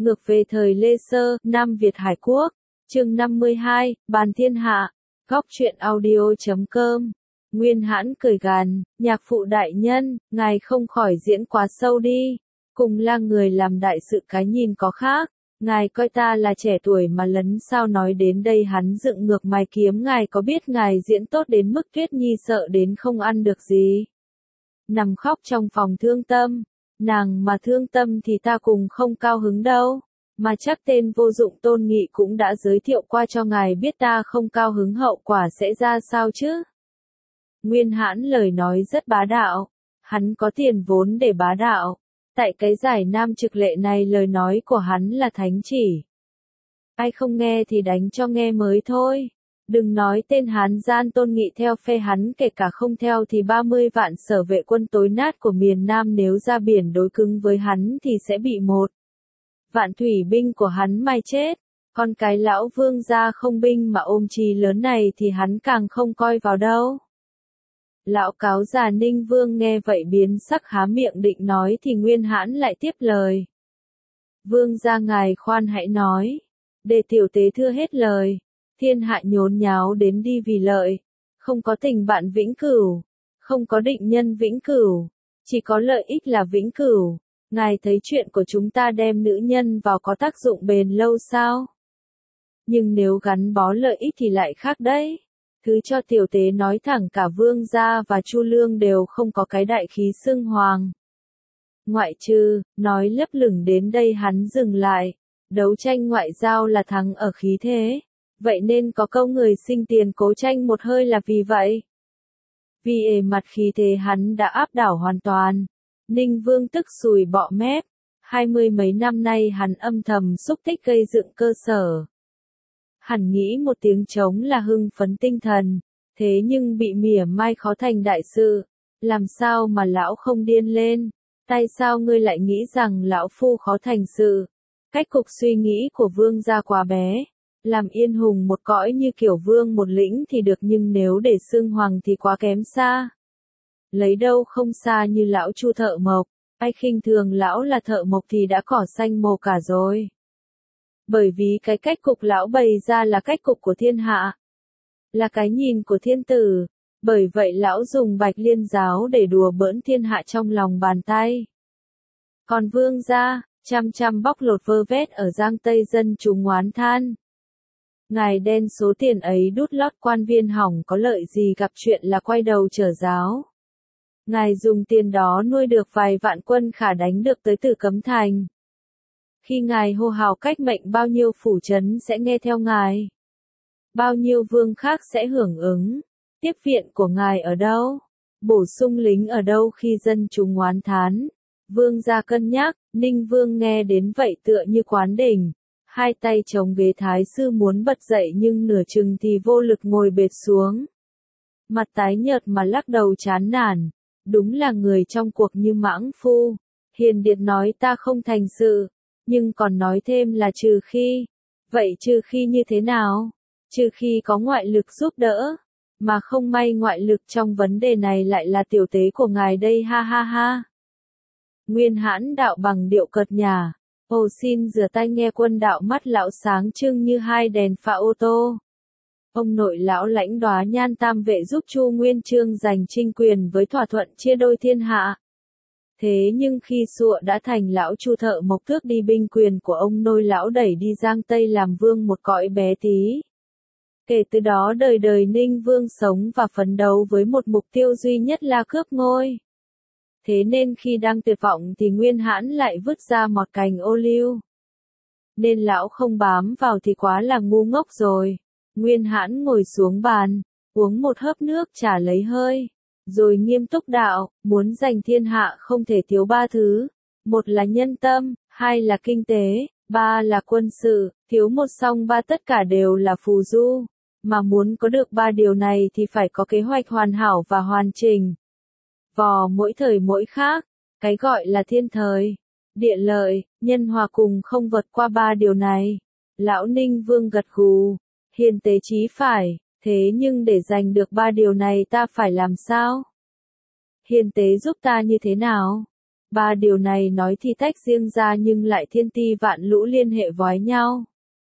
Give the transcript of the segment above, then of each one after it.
Ngược về thời Lê Sơ, Nam Việt Hải Quốc, chương 52, Bàn Thiên Hạ, Góc truyện audio.com. Nguyên Hãn cười gằn, nhạc phụ đại nhân, ngài không khỏi diễn quá sâu đi, cùng là người làm đại sự cái nhìn có khác, ngài coi ta là trẻ tuổi mà lấn sao nói đến đây hắn dựng ngược mày kiếm ngài có biết ngài diễn tốt đến mức Tuyết Nhi sợ đến không ăn được gì. Nằm khóc trong phòng thương tâm, nàng mà thương tâm thì ta cùng không cao hứng đâu. Mà chắc tên vô dụng Tôn Nghị cũng đã giới thiệu qua cho ngài biết ta không cao hứng hậu quả sẽ ra sao chứ. Nguyên Hãn lời nói rất bá đạo, hắn có tiền vốn để bá đạo. Tại cái giải nam trực lệ này lời nói của hắn là thánh chỉ. Ai không nghe thì đánh cho nghe mới thôi. Đừng nói tên Hán gian Tôn Nghị theo phe hắn, kể cả không theo thì 30 vạn sở vệ quân tối nát của miền Nam nếu ra biển đối cứng với hắn thì sẽ bị một vạn thủy binh của hắn mai chết. Con cái lão Vương gia không binh mà ôm chí lớn này thì hắn càng không coi vào đâu. Lão cáo già Ninh Vương nghe vậy biến sắc há miệng định nói thì Nguyên Hãn lại tiếp lời. Vương gia ngài khoan hãy nói, để tiểu tế thưa hết lời. Thiên hạ nhốn nháo đến đi vì lợi, không có tình bạn vĩnh cửu, không có định nhân vĩnh cửu, chỉ có lợi ích là vĩnh cửu. Ngài thấy chuyện của chúng ta đem nữ nhân vào có tác dụng bền lâu sao? Nhưng nếu gắn bó lợi ích thì lại khác đấy. Thứ cho tiểu tế nói thẳng cả Vương gia và Chu Lương đều không có cái đại khí xưng hoàng. Ngoại trừ, nói lấp lửng đến đây hắn dừng lại. Đấu tranh ngoại giao là thắng ở khí thế. Vậy nên có câu người sinh tiền cố tranh một hơi là vì vậy. Vì mặt khí thế hắn đã áp đảo hoàn toàn. Ninh Vương tức sùi bọ mép. 20 mấy năm nay hắn âm thầm xúc tích gây dựng cơ sở. Hẳn nghĩ một tiếng trống là hưng phấn tinh thần. Thế nhưng bị mỉa mai khó thành đại sự. Làm sao mà lão không điên lên? Tại sao ngươi lại nghĩ rằng lão phu khó thành sự? Cách cục suy nghĩ của Vương gia quá bé. Làm yên hùng một cõi như kiểu Vương một lĩnh thì được, nhưng nếu để xưng hoàng thì quá kém xa. Lấy đâu không xa như lão Chu thợ mộc, ai khinh thường lão là thợ mộc thì đã cỏ xanh mồ cả rồi. Bởi vì cái cách cục lão bày ra là cách cục của thiên hạ, là cái nhìn của thiên tử, bởi vậy lão dùng Bạch Liên giáo để đùa bỡn thiên hạ trong lòng bàn tay. Còn Vương gia, chăm bóc lột vơ vét ở Giang Tây dân chúng oán than. Ngài đen số tiền ấy đút lót quan viên hỏng có lợi gì, gặp chuyện là quay đầu trở giáo. Ngài dùng tiền đó nuôi được vài vạn quân khả đánh được tới Tử Cấm Thành. Khi ngài hô hào cách mệnh bao nhiêu phủ trấn sẽ nghe theo ngài. Bao nhiêu vương khác sẽ hưởng ứng. Tiếp viện của ngài ở đâu? Bổ sung lính ở đâu khi dân chúng oán thán? Vương gia cân nhắc, Ninh Vương nghe đến vậy tựa như quán đỉnh. Hai tay chống ghế thái sư muốn bật dậy nhưng nửa chừng thì vô lực ngồi bệt xuống. Mặt tái nhợt mà lắc đầu chán nản. Đúng là người trong cuộc như mãng phu. Hiền Điệt nói ta không thành sự. Nhưng còn nói thêm là trừ khi. Vậy trừ khi như thế nào? Trừ khi có ngoại lực giúp đỡ. Mà không may ngoại lực trong vấn đề này lại là tiểu tế của ngài đây, ha ha ha. Nguyên Hãn đạo bằng điệu cợt nhả. Ồ xin rửa tay nghe quân đạo, mắt lão sáng trưng như hai đèn pha ô tô. Ông nội lão lãnh đóa nhan tam vệ giúp Chu Nguyên Chương giành chinh quyền với thỏa thuận chia đôi thiên hạ. Thế nhưng khi sụa đã thành, lão Chu thợ mộc tước đi binh quyền của ông nôi lão đẩy đi Giang Tây làm vương một cõi bé tí. Kể từ đó đời đời Ninh Vương sống và phấn đấu với một mục tiêu duy nhất là cướp ngôi. Thế nên khi đang tuyệt vọng thì Nguyên Hãn lại vứt ra một cành ô liu. Nên lão không bám vào thì quá là ngu ngốc rồi. Nguyên Hãn ngồi xuống bàn, uống một hớp nước trả lấy hơi, rồi nghiêm túc đạo, muốn giành thiên hạ không thể thiếu ba thứ. Một là nhân tâm, hai là kinh tế, ba là quân sự, thiếu một xong ba tất cả đều là phù du. Mà muốn có được ba điều này thì phải có kế hoạch hoàn hảo và hoàn chỉnh. Vò mỗi thời mỗi khác, cái gọi là thiên thời, địa lợi, nhân hòa cùng không vượt qua ba điều này. Lão Ninh Vương gật gù, hiền tế chí phải, thế nhưng để giành được ba điều này ta phải làm sao? Hiền tế giúp ta như thế nào? Ba điều này nói thì tách riêng ra nhưng lại thiên ti vạn lũ liên hệ với nhau.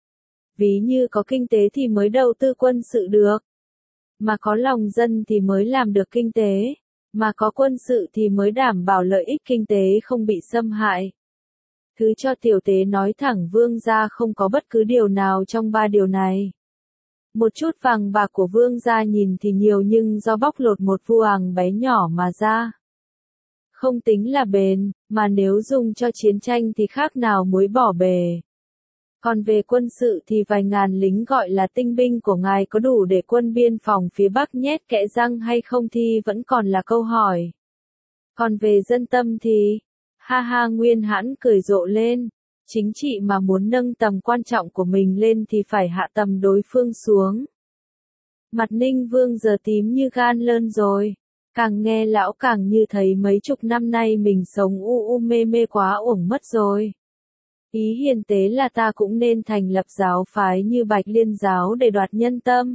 Ví như có kinh tế thì mới đầu tư quân sự được. Mà có lòng dân thì mới làm được kinh tế. Mà có quân sự thì mới đảm bảo lợi ích kinh tế không bị xâm hại. Thứ cho tiểu tế nói thẳng vương gia không có bất cứ điều nào trong ba điều này. Một chút vàng bạc của vương gia nhìn thì nhiều nhưng do bóc lột một vuông bé nhỏ mà ra. Không tính là bền, mà nếu dùng cho chiến tranh thì khác nào muối bỏ bề. Còn về quân sự thì vài ngàn lính gọi là tinh binh của ngài có đủ để quân biên phòng phía Bắc nhét kẽ răng hay không thì vẫn còn là câu hỏi. Còn về dân tâm thì, ha ha Nguyên Hãn cười rộ lên, chính trị mà muốn nâng tầm quan trọng của mình lên thì phải hạ tầm đối phương xuống. Mặt Ninh Vương giờ tím như gan lợn rồi, càng nghe lão càng như thấy mấy chục năm nay mình sống mê mê quá uổng mất rồi. Ý hiền tế là ta cũng nên thành lập giáo phái như Bạch Liên giáo để đoạt nhân tâm.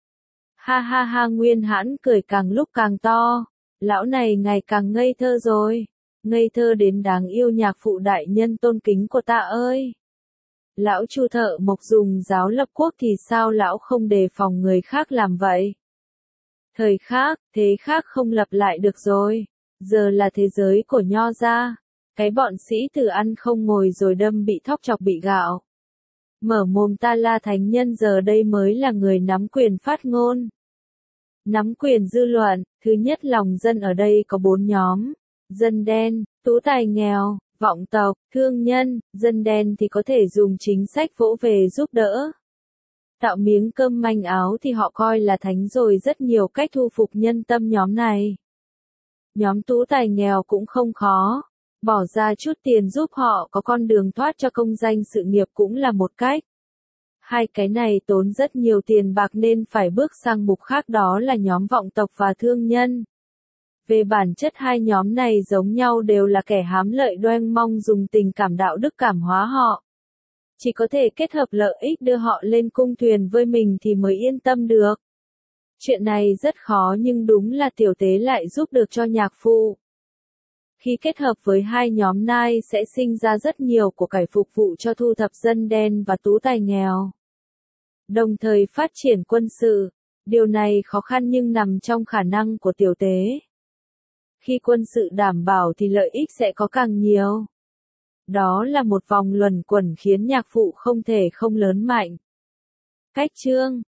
Ha ha ha Nguyên Hãn cười càng lúc càng to, lão này ngày càng ngây thơ rồi, ngây thơ đến đáng yêu nhạc phụ đại nhân tôn kính của ta ơi. Lão Chu Thợ Mộc dùng giáo lập quốc thì sao lão không đề phòng người khác làm vậy? Thời khác, thế khác không lập lại được rồi, giờ là thế giới của Nho gia. Cái bọn sĩ tử ăn không ngồi rồi đâm bị thóc chọc bị gạo. Mở mồm ta la thánh nhân giờ đây mới là người nắm quyền phát ngôn. Nắm quyền dư luận, thứ nhất lòng dân ở đây có 4 nhóm. Dân đen, tú tài nghèo, vọng tộc, thương nhân, dân đen thì có thể dùng chính sách vỗ về giúp đỡ. Tạo miếng cơm manh áo thì họ coi là thánh rồi rất nhiều cách thu phục nhân tâm nhóm này. Nhóm tú tài nghèo cũng không khó. Bỏ ra chút tiền giúp họ có con đường thoát cho công danh sự nghiệp cũng là một cách. Hai cái này tốn rất nhiều tiền bạc nên phải bước sang mục khác đó là nhóm vọng tộc và thương nhân. Về bản chất hai nhóm này giống nhau đều là kẻ hám lợi đoan mong dùng tình cảm đạo đức cảm hóa họ. Chỉ có thể kết hợp lợi ích đưa họ lên cung thuyền với mình thì mới yên tâm được. Chuyện này rất khó nhưng đúng là tiểu tế lại giúp được cho nhạc phụ. Khi kết hợp với hai nhóm này sẽ sinh ra rất nhiều của cải phục vụ cho thu thập dân đen và tú tài nghèo. Đồng thời phát triển quân sự, điều này khó khăn nhưng nằm trong khả năng của tiểu tế. Khi quân sự đảm bảo thì lợi ích sẽ có càng nhiều. Đó là một vòng luẩn quẩn khiến nhạc phụ không thể không lớn mạnh. Cách chương